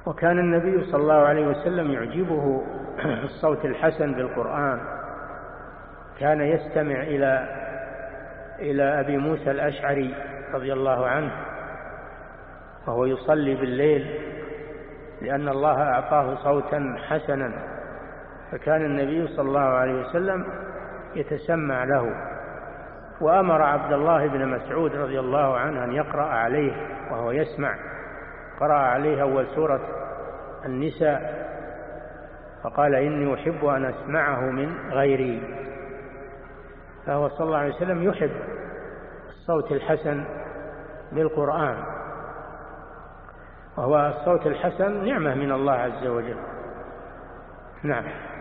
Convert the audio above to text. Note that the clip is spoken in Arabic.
وكان النبي صلى الله عليه وسلم يعجبه الصوت الحسن بالقرآن، كان يستمع إلى أبي موسى الأشعري رضي الله عنه وهو يصلي بالليل، لأن الله أعطاه صوتا حسنا، فكان النبي صلى الله عليه وسلم يتسمع له. وأمر عبد الله بن مسعود رضي الله عنه أن يقرأ عليه وهو يسمع، قرأ عليه أول سورة النساء فقال إني أحب أن أسمعه من غيري. فهو صلى الله عليه وسلم يحب الصوت الحسن بالقرآن، وهو الصوت الحسن نعمة من الله عز وجل. نعم.